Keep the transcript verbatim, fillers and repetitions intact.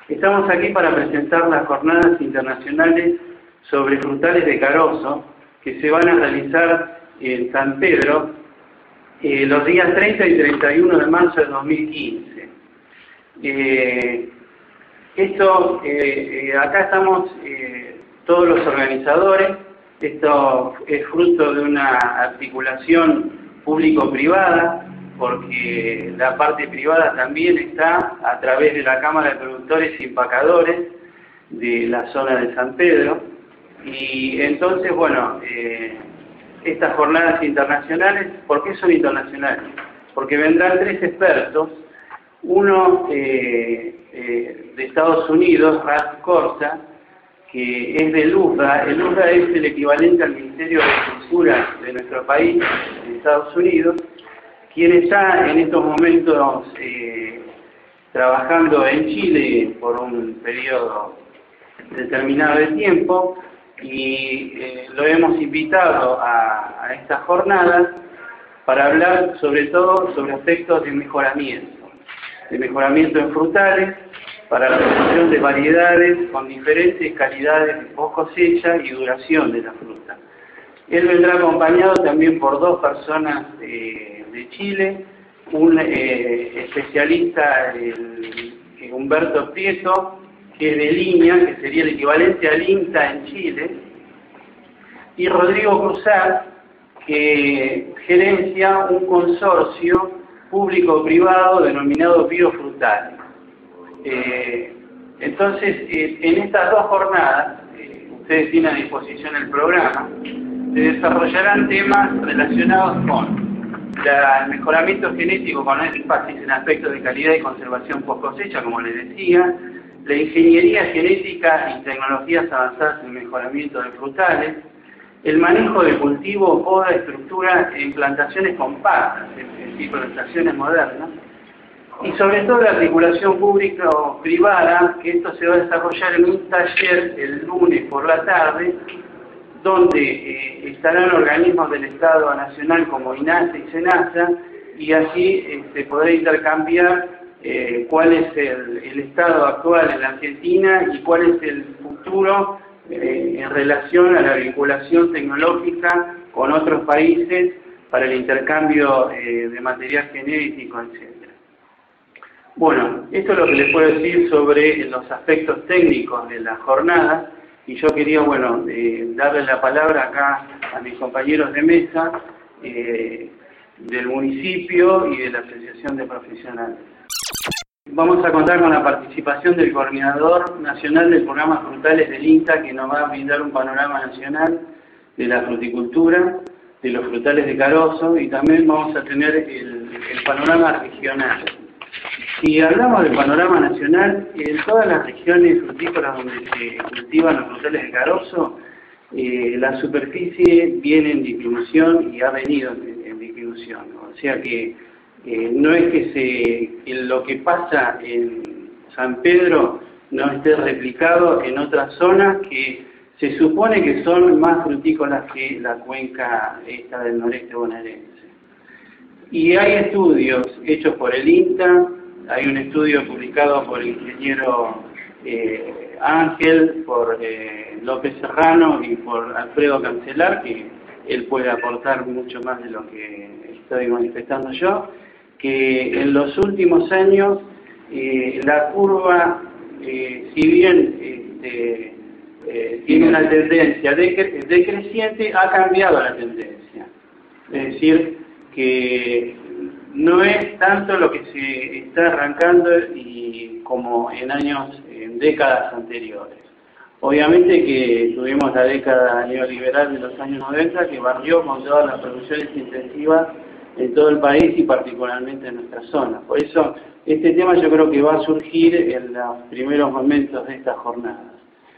Estamos aquí para presentar las jornadas internacionales sobre frutales de carozo que se van a realizar en San Pedro eh, los días treinta y treinta y uno de marzo de dos mil quince. Eh, esto, eh, eh, acá estamos eh, todos los organizadores. Esto es fruto de una articulación público-privada, porque la parte privada también está a través de la Cámara de Productores y Empacadores de la zona de San Pedro. Y entonces, bueno, eh, estas jornadas internacionales, ¿por qué son internacionales? Porque vendrán tres expertos, uno eh, eh, de Estados Unidos, Ralph Corsa, que es del U S D A. El U S D A es el equivalente al Ministerio de Cultura de nuestro país, de Estados Unidos, quien está en estos momentos eh, trabajando en Chile por un periodo determinado de tiempo, y eh, lo hemos invitado a, a estas jornadas para hablar sobre todo sobre aspectos de mejoramiento, de mejoramiento en frutales, para la producción de variedades con diferentes calidades de post cosecha y duración de la fruta. Él vendrá acompañado también por dos personas de, de Chile, un eh, especialista, el, el Humberto Prieto, que es de Línea, que sería el equivalente al INTA en Chile, y Rodrigo Cruzat, que gerencia un consorcio público-privado denominado Biofrutales. Eh, entonces, eh, en estas dos jornadas, eh, ustedes tienen a disposición el programa, se desarrollarán temas relacionados con la, el mejoramiento genético con énfasis en aspectos de calidad y conservación post cosecha, como les decía, la ingeniería genética y tecnologías avanzadas en mejoramiento de frutales, el manejo de cultivo, poda, estructura en plantaciones compactas, es decir, plantaciones modernas, y sobre todo la articulación público-privada, que esto se va a desarrollar en un taller el lunes por la tarde, donde eh, estarán organismos del Estado Nacional como INASA y SENASA, y así eh, se podrá intercambiar eh, cuál es el, el estado actual en la Argentina y cuál es el futuro eh, en relación a la vinculación tecnológica con otros países para el intercambio eh, de material genético, etcétera. Bueno, esto es lo que les puedo decir sobre los aspectos técnicos de la jornada, y yo quería, bueno, eh, darle la palabra acá a mis compañeros de mesa eh, del municipio y de la Asociación de Profesionales. Vamos a contar con la participación del Coordinador Nacional del Programa Frutales del INTA, que nos va a brindar un panorama nacional de la fruticultura, de los frutales de carozo, y también vamos a tener el, el panorama regional. Si hablamos del panorama nacional, en todas las regiones frutícolas donde se cultivan los frutales de carozo, eh, la superficie viene en disminución y ha venido en, en disminución. O sea que eh, no es que, se, que lo que pasa en San Pedro no esté replicado en otras zonas que se supone que son más frutícolas que la cuenca esta del noreste bonaerense. Y hay estudios hechos por el INTA. Hay un estudio publicado por el ingeniero eh, Ángel, por eh, López Serrano y por Alfredo Cancelar, que él puede aportar mucho más de lo que estoy manifestando yo, que en los últimos años eh, la curva, eh, si bien este, eh, tiene una tendencia decre decreciente, ha cambiado la tendencia. Es decir, que no es tanto lo que se está arrancando y como en años, en décadas anteriores. Obviamente que tuvimos la década neoliberal de los años noventa, que barrió con todas las producciones intensivas en todo el país y particularmente en nuestra zona. Por eso este tema yo creo que va a surgir en los primeros momentos de esta jornada.